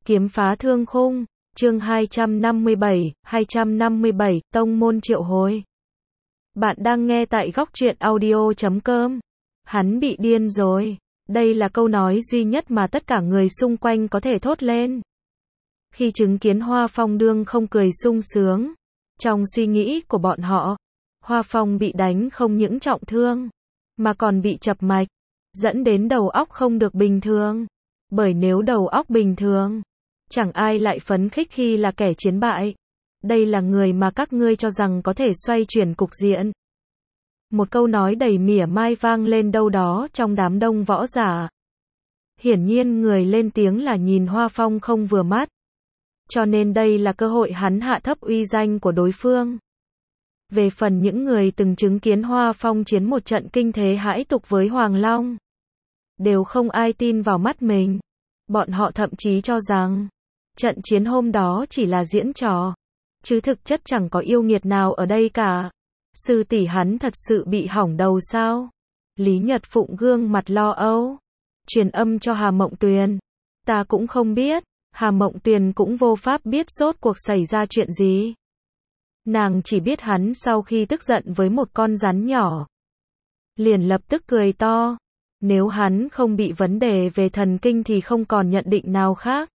Kiếm phá thương khung, chương 257, Tông môn triệu hồi. Bạn đang nghe tại góc truyện audio.com. Hắn bị điên rồi. Đây là câu nói duy nhất mà tất cả người xung quanh có thể thốt lên. Khi chứng kiến Hoa Phong đương không cười sung sướng. Trong suy nghĩ của bọn họ, Hoa Phong bị đánh không những trọng thương, mà còn bị chập mạch, dẫn đến đầu óc không được bình thường. Bởi nếu đầu óc bình thường, chẳng ai lại phấn khích khi là kẻ chiến bại. Đây là người mà các ngươi cho rằng có thể xoay chuyển cục diện. Một câu nói đầy mỉa mai vang lên đâu đó trong đám đông võ giả. Hiển nhiên người lên tiếng là nhìn Hoa Phong không vừa mắt. Cho nên đây là cơ hội hắn hạ thấp uy danh của đối phương. Về phần những người từng chứng kiến Hoa Phong chiến một trận kinh thế hãi tục với Hoàng Long, đều không ai tin vào mắt mình. Bọn họ thậm chí cho rằng, trận chiến hôm đó chỉ là diễn trò, chứ thực chất chẳng có yêu nghiệt nào ở đây cả. Sư tỷ hắn thật sự bị hỏng đầu sao? Lý Nhật Phụng gương mặt lo âu, truyền âm cho Hà Mộng Tuyền. Ta cũng không biết, Hà Mộng Tuyền cũng vô pháp biết rốt cuộc xảy ra chuyện gì. Nàng chỉ biết hắn sau khi tức giận với một con rắn nhỏ, liền lập tức cười to. Nếu hắn không bị vấn đề về thần kinh thì không còn nhận định nào khác.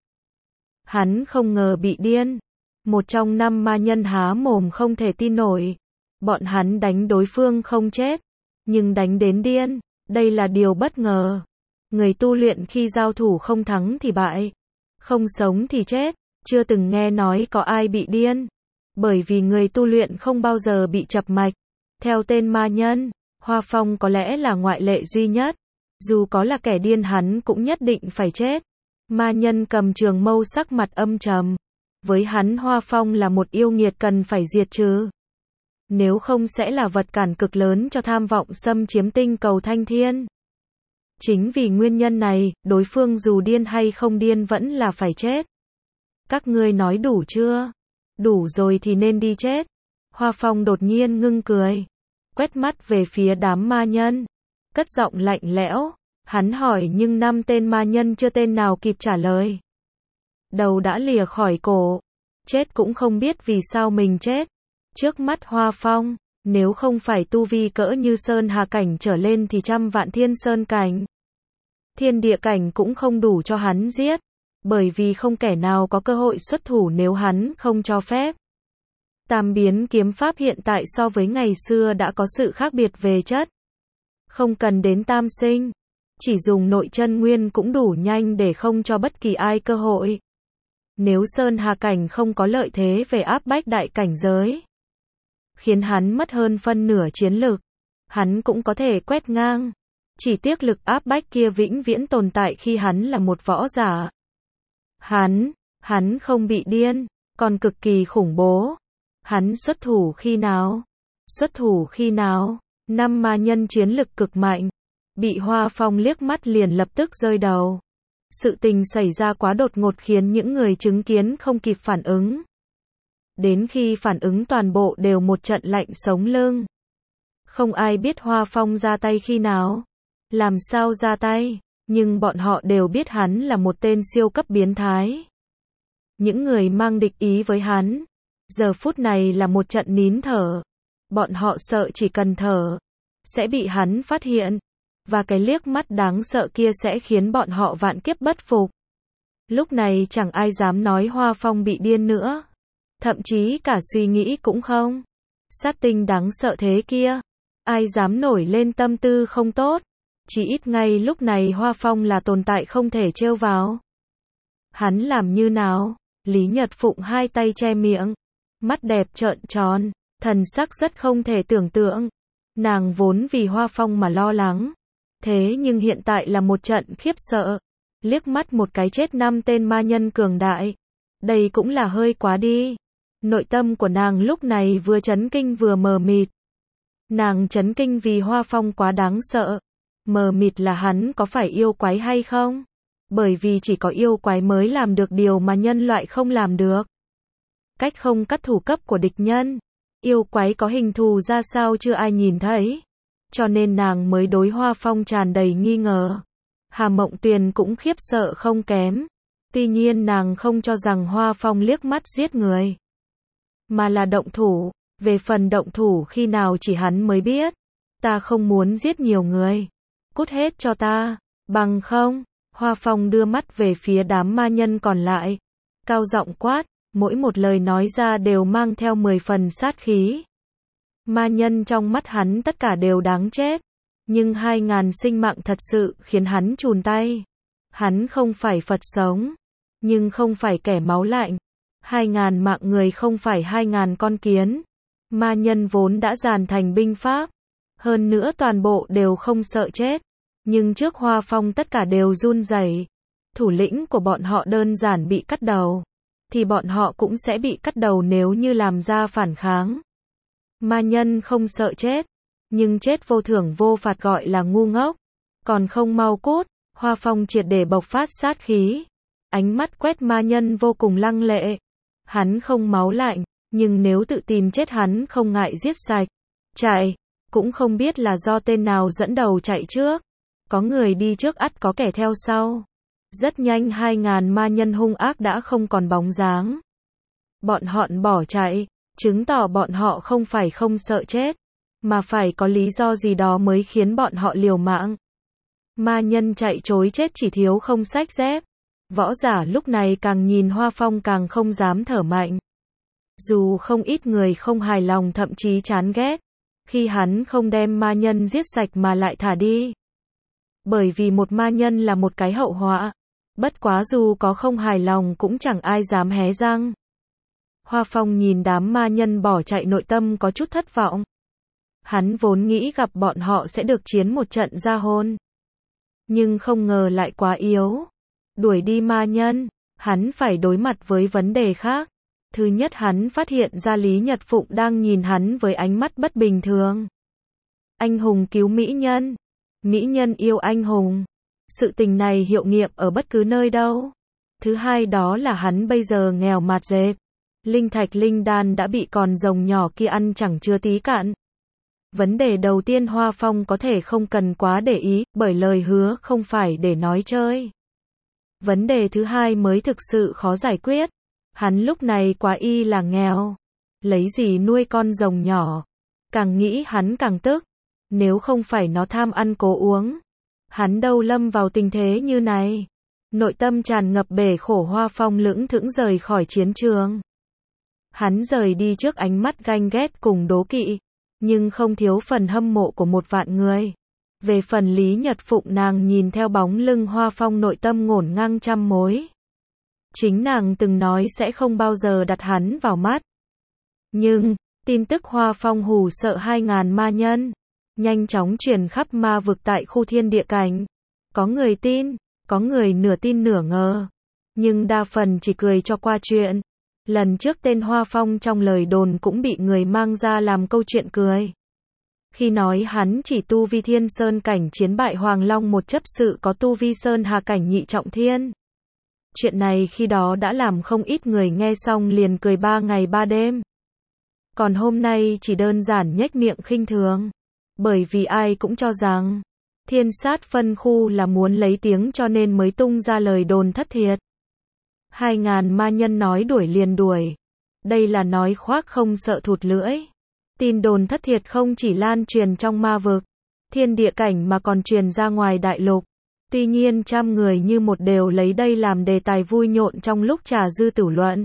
Hắn không ngờ bị điên. Một trong 5 ma nhân há mồm không thể tin nổi. Bọn hắn đánh đối phương không chết, nhưng đánh đến điên. Đây là điều bất ngờ. Người tu luyện khi giao thủ không thắng thì bại, không sống thì chết. Chưa từng nghe nói có ai bị điên. Bởi vì người tu luyện không bao giờ bị chập mạch. Theo tên ma nhân, Hoa Phong có lẽ là ngoại lệ duy nhất. Dù có là kẻ điên hắn cũng nhất định phải chết. Ma nhân cầm trường mâu sắc mặt âm trầm. Với hắn Hoa Phong là một yêu nghiệt cần phải diệt trừ. Nếu không sẽ là vật cản cực lớn cho tham vọng xâm chiếm tinh cầu Thanh Thiên. Chính vì nguyên nhân này, đối phương dù điên hay không điên vẫn là phải chết. Các ngươi nói đủ chưa? Đủ rồi thì nên đi chết. Hoa Phong đột nhiên ngưng cười, quét mắt về phía đám ma nhân, cất giọng lạnh lẽo. Hắn hỏi nhưng 5 tên ma nhân chưa tên nào kịp trả lời. Đầu đã lìa khỏi cổ. Chết cũng không biết vì sao mình chết. Trước mắt Hoa Phong, nếu không phải tu vi cỡ như Sơn Hà cảnh trở lên thì trăm vạn Thiên Sơn cảnh, Thiên Địa cảnh cũng không đủ cho hắn giết. Bởi vì không kẻ nào có cơ hội xuất thủ nếu hắn không cho phép. Tam biến kiếm pháp hiện tại so với ngày xưa đã có sự khác biệt về chất. Không cần đến tam sinh, chỉ dùng nội chân nguyên cũng đủ nhanh để không cho bất kỳ ai cơ hội. Nếu Sơn Hà cảnh không có lợi thế về áp bách đại cảnh giới, khiến hắn mất hơn phân nửa chiến lực, hắn cũng có thể quét ngang. Chỉ tiếc lực áp bách kia vĩnh viễn tồn tại khi hắn là một võ giả. Hắn không bị điên, còn cực kỳ khủng bố. Hắn xuất thủ khi nào? Xuất thủ khi nào? 5 ma nhân chiến lực cực mạnh, bị Hoa Phong liếc mắt liền lập tức rơi đầu. Sự tình xảy ra quá đột ngột khiến những người chứng kiến không kịp phản ứng. Đến khi phản ứng toàn bộ đều một trận lạnh sống lưng. Không ai biết Hoa Phong ra tay khi nào, làm sao ra tay, nhưng bọn họ đều biết hắn là một tên siêu cấp biến thái. Những người mang địch ý với hắn, giờ phút này là một trận nín thở. Bọn họ sợ chỉ cần thở, sẽ bị hắn phát hiện. Và cái liếc mắt đáng sợ kia sẽ khiến bọn họ vạn kiếp bất phục. Lúc này chẳng ai dám nói Hoa Phong bị điên nữa. Thậm chí cả suy nghĩ cũng không. Sát tinh đáng sợ thế kia, ai dám nổi lên tâm tư không tốt. Chỉ ít ngay lúc này Hoa Phong là tồn tại không thể trêu vào. Hắn làm như nào? Lý Nhật Phụng hai tay che miệng, mắt đẹp trợn tròn, thần sắc rất không thể tưởng tượng. Nàng vốn vì Hoa Phong mà lo lắng. Thế nhưng hiện tại là một trận khiếp sợ. Liếc mắt một cái chết 5 tên ma nhân cường đại. Đây cũng là hơi quá đi. Nội tâm của nàng lúc này vừa chấn kinh vừa mờ mịt. Nàng chấn kinh vì Hoa Phong quá đáng sợ. Mờ mịt là hắn có phải yêu quái hay không? Bởi vì chỉ có yêu quái mới làm được điều mà nhân loại không làm được. Cách không cắt thủ cấp của địch nhân. Yêu quái có hình thù ra sao chưa ai nhìn thấy. Cho nên nàng mới đối Hoa Phong tràn đầy nghi ngờ. Hà Mộng Tuyền cũng khiếp sợ không kém. Tuy nhiên nàng không cho rằng Hoa Phong liếc mắt giết người, mà là động thủ. Về phần động thủ khi nào chỉ hắn mới biết. Ta không muốn giết nhiều người. Cút hết cho ta, bằng không. Hoa Phong đưa mắt về phía đám ma nhân còn lại. Cao giọng quát, mỗi một lời nói ra đều mang theo 10 phần sát khí. Ma nhân trong mắt hắn tất cả đều đáng chết. Nhưng 2.000 sinh mạng thật sự khiến hắn chùn tay. Hắn không phải Phật sống, nhưng không phải kẻ máu lạnh. 2.000 mạng người không phải 2.000 con kiến. Ma nhân vốn đã dàn thành binh pháp. Hơn nữa toàn bộ đều không sợ chết. Nhưng trước Hoa Phong tất cả đều run rẩy. Thủ lĩnh của bọn họ đơn giản bị cắt đầu. Thì bọn họ cũng sẽ bị cắt đầu nếu như làm ra phản kháng. Ma nhân không sợ chết. Nhưng chết vô thưởng vô phạt gọi là ngu ngốc. Còn không mau cút. Hoa Phong triệt để bộc phát sát khí. Ánh mắt quét ma nhân vô cùng lăng lệ. Hắn không máu lạnh. Nhưng nếu tự tìm chết hắn không ngại giết sạch. Chạy. Cũng không biết là do tên nào dẫn đầu chạy trước. Có người đi trước ắt có kẻ theo sau. Rất nhanh 2.000 ma nhân hung ác đã không còn bóng dáng. Bọn họ bỏ chạy, chứng tỏ bọn họ không phải không sợ chết, mà phải có lý do gì đó mới khiến bọn họ liều mạng. Ma nhân chạy trối chết chỉ thiếu không xách dép. Võ giả lúc này càng nhìn Hoa Phong càng không dám thở mạnh. Dù không ít người không hài lòng thậm chí chán ghét, khi hắn không đem ma nhân giết sạch mà lại thả đi. Bởi vì một ma nhân là một cái hậu họa. Bất quá dù có không hài lòng cũng chẳng ai dám hé răng. Hoa Phong nhìn đám ma nhân bỏ chạy nội tâm có chút thất vọng. Hắn vốn nghĩ gặp bọn họ sẽ được chiến một trận ra hôn. Nhưng không ngờ lại quá yếu. Đuổi đi ma nhân, hắn phải đối mặt với vấn đề khác. Thứ nhất hắn phát hiện ra Lý Nhật Phụng đang nhìn hắn với ánh mắt bất bình thường. Anh hùng cứu mỹ nhân. Mỹ nhân yêu anh hùng. Sự tình này hiệu nghiệm ở bất cứ nơi đâu. Thứ hai đó là hắn bây giờ nghèo mạt dẹp. Linh thạch linh đan đã bị con rồng nhỏ kia ăn chẳng chưa tí cạn. Vấn đề đầu tiên Hoa Phong có thể không cần quá để ý, bởi lời hứa không phải để nói chơi. Vấn đề thứ hai mới thực sự khó giải quyết. Hắn lúc này quá y là nghèo. Lấy gì nuôi con rồng nhỏ. Càng nghĩ hắn càng tức. Nếu không phải nó tham ăn cố uống, hắn đâu lâm vào tình thế như này. Nội tâm tràn ngập bể khổ Hoa Phong lững thững rời khỏi chiến trường. Hắn rời đi trước ánh mắt ganh ghét cùng đố kỵ, nhưng không thiếu phần hâm mộ của 1.000.000 người. Về phần Lý Nhật Phụng nàng nhìn theo bóng lưng Hoa Phong nội tâm ngổn ngang trăm mối. Chính nàng từng nói sẽ không bao giờ đặt hắn vào mắt. Nhưng, tin tức Hoa Phong hù sợ 2.000 ma nhân nhanh chóng truyền khắp ma vực tại khu thiên địa cảnh. Có người tin, có người nửa tin nửa ngờ. Nhưng đa phần chỉ cười cho qua chuyện. Lần trước tên Hoa Phong trong lời đồn cũng bị người mang ra làm câu chuyện cười. Khi nói hắn chỉ tu vi thiên sơn cảnh chiến bại Hoàng Long một chấp sự có tu vi sơn hà cảnh nhị trọng thiên. Chuyện này khi đó đã làm không ít người nghe xong liền cười 3 ngày 3 đêm. Còn hôm nay chỉ đơn giản nhếch miệng khinh thường. Bởi vì ai cũng cho rằng Thiên Sát phân khu là muốn lấy tiếng cho nên mới tung ra lời đồn thất thiệt. 2.000 ma nhân nói đuổi liền đuổi. Đây là nói khoác không sợ thụt lưỡi. Tin đồn thất thiệt không chỉ lan truyền trong ma vực, thiên địa cảnh mà còn truyền ra ngoài đại lục. Tuy nhiên trăm người như một đều lấy đây làm đề tài vui nhộn trong lúc trà dư tửu luận.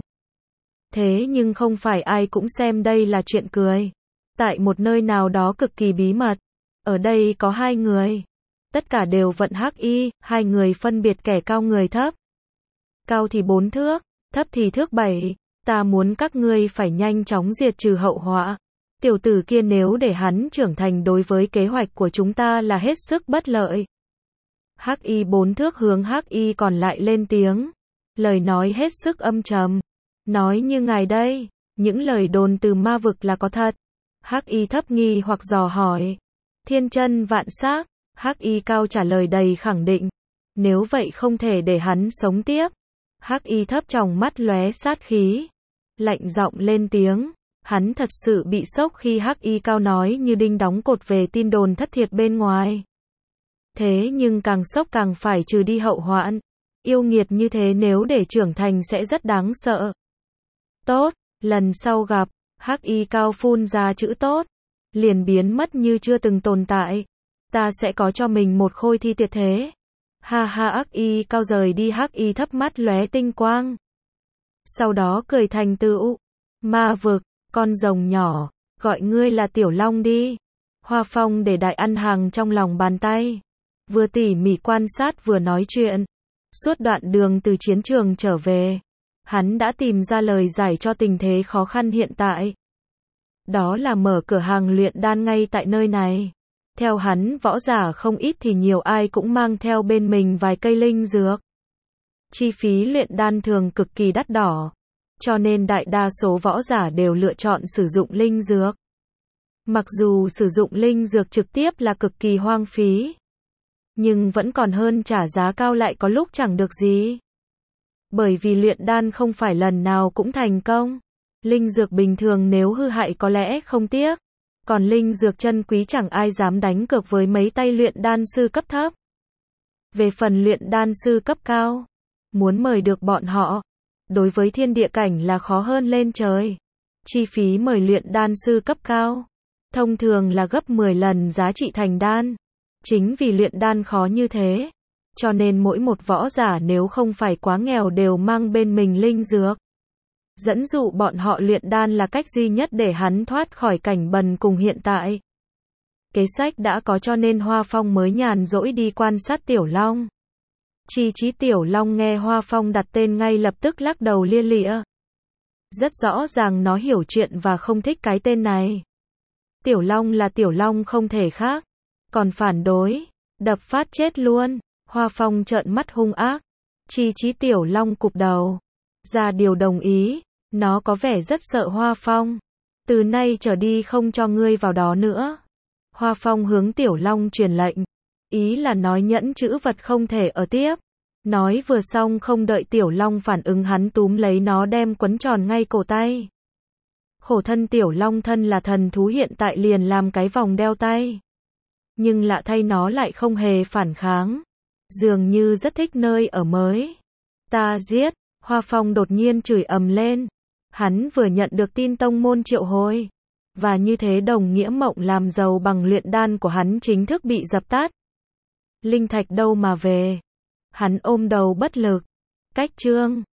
Thế nhưng không phải ai cũng xem đây là chuyện cười. Tại một nơi nào đó cực kỳ bí mật, ở đây có 2 người. Tất cả đều vận hắc y, 2 người phân biệt kẻ cao người thấp. Cao thì 4 thước, thấp thì thước 7. Ta muốn các ngươi phải nhanh chóng diệt trừ hậu họa. Tiểu tử kia nếu để hắn trưởng thành đối với kế hoạch của chúng ta là hết sức bất lợi. Hắc y 4 thước hướng hắc y còn lại lên tiếng. Lời nói hết sức âm trầm. Nói như ngài đây, những lời đồn từ ma vực là có thật. Hắc y thấp nghi hoặc dò hỏi. Thiên chân vạn xác. Hắc y cao trả lời đầy khẳng định. Nếu vậy không thể để hắn sống tiếp. Hắc y thấp trong mắt lóe sát khí. Lạnh giọng lên tiếng. Hắn thật sự bị sốc khi Hắc y cao nói như đinh đóng cột về tin đồn thất thiệt bên ngoài. Thế nhưng càng sốc càng phải trừ đi hậu hoạn. Yêu nghiệt như thế nếu để trưởng thành sẽ rất đáng sợ. Tốt, lần sau gặp, Hắc Y Cao phun ra chữ tốt, liền biến mất như chưa từng tồn tại. Ta sẽ có cho mình một khôi thi tuyệt thế. Ha ha, Hắc Y Cao rời đi, Hắc Y thấp mắt lóe tinh quang. Sau đó cười thành tựu. Ma vực, con rồng nhỏ, gọi ngươi là Tiểu Long đi. Hoa Phong để đại ăn hàng trong lòng bàn tay. Vừa tỉ mỉ quan sát vừa nói chuyện. Suốt đoạn đường từ chiến trường trở về, hắn đã tìm ra lời giải cho tình thế khó khăn hiện tại. Đó là mở cửa hàng luyện đan ngay tại nơi này. Theo hắn, võ giả không ít thì nhiều ai cũng mang theo bên mình vài cây linh dược. Chi phí luyện đan thường cực kỳ đắt đỏ, cho nên đại đa số võ giả đều lựa chọn sử dụng linh dược. Mặc dù sử dụng linh dược trực tiếp là cực kỳ hoang phí, nhưng vẫn còn hơn trả giá cao lại có lúc chẳng được gì. Bởi vì luyện đan không phải lần nào cũng thành công. Linh dược bình thường nếu hư hại có lẽ không tiếc, còn linh dược chân quý chẳng ai dám đánh cược với mấy tay luyện đan sư cấp thấp. Về phần luyện đan sư cấp cao, muốn mời được bọn họ, đối với thiên địa cảnh là khó hơn lên trời. Chi phí mời luyện đan sư cấp cao, thông thường là gấp 10 lần giá trị thành đan. Chính vì luyện đan khó như thế, cho nên mỗi một võ giả nếu không phải quá nghèo đều mang bên mình linh dược. Dẫn dụ bọn họ luyện đan là cách duy nhất để hắn thoát khỏi cảnh bần cùng hiện tại. Kế sách đã có cho nên Hoa Phong mới nhàn rỗi đi quan sát Tiểu Long. Chi Chí Tiểu Long nghe Hoa Phong đặt tên ngay lập tức lắc đầu lia lịa. Rất rõ ràng nó hiểu chuyện và không thích cái tên này. Tiểu Long là Tiểu Long không thể khác. Còn phản đối, đập phát chết luôn. Hoa Phong trợn mắt hung ác. Chi Chí Tiểu Long cụp đầu, ra điều đồng ý. Nó có vẻ rất sợ Hoa Phong. Từ nay trở đi không cho ngươi vào đó nữa. Hoa Phong hướng Tiểu Long truyền lệnh. Ý là nói nhẫn chữ vật không thể ở tiếp. Nói vừa xong không đợi Tiểu Long phản ứng hắn túm lấy nó đem quấn tròn ngay cổ tay. Khổ thân Tiểu Long thân là thần thú hiện tại liền làm cái vòng đeo tay. Nhưng lạ thay nó lại không hề phản kháng. Dường như rất thích nơi ở mới. Ta giết, Hoa Phong đột nhiên chửi ầm lên. Hắn vừa nhận được tin tông môn triệu hồi. Và như thế đồng nghĩa mộng làm giàu bằng luyện đan của hắn chính thức bị dập tắt. Linh thạch đâu mà về. Hắn ôm đầu bất lực. Cách chương